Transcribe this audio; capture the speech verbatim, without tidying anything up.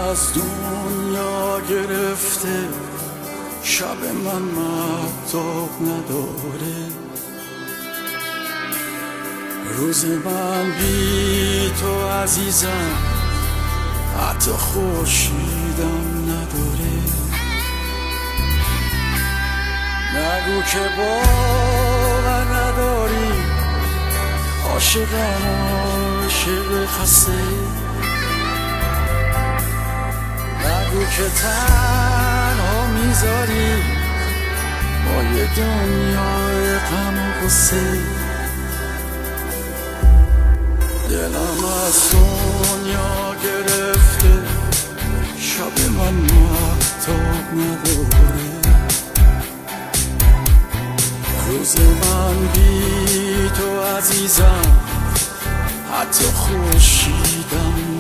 از دنیا گرفته، شب من مهتاب نداره، روز من بی تو عزیزم حتی خورشیدم نداره. نگو که باور نداری، عاشقم عاشق خسته، نگو که تنها میذاری با یه دنیای غم و غصه. دلم از دنیا گرفته، شب من مهتاب نداره، روز من بی تو عزیزم حتی خورشیدم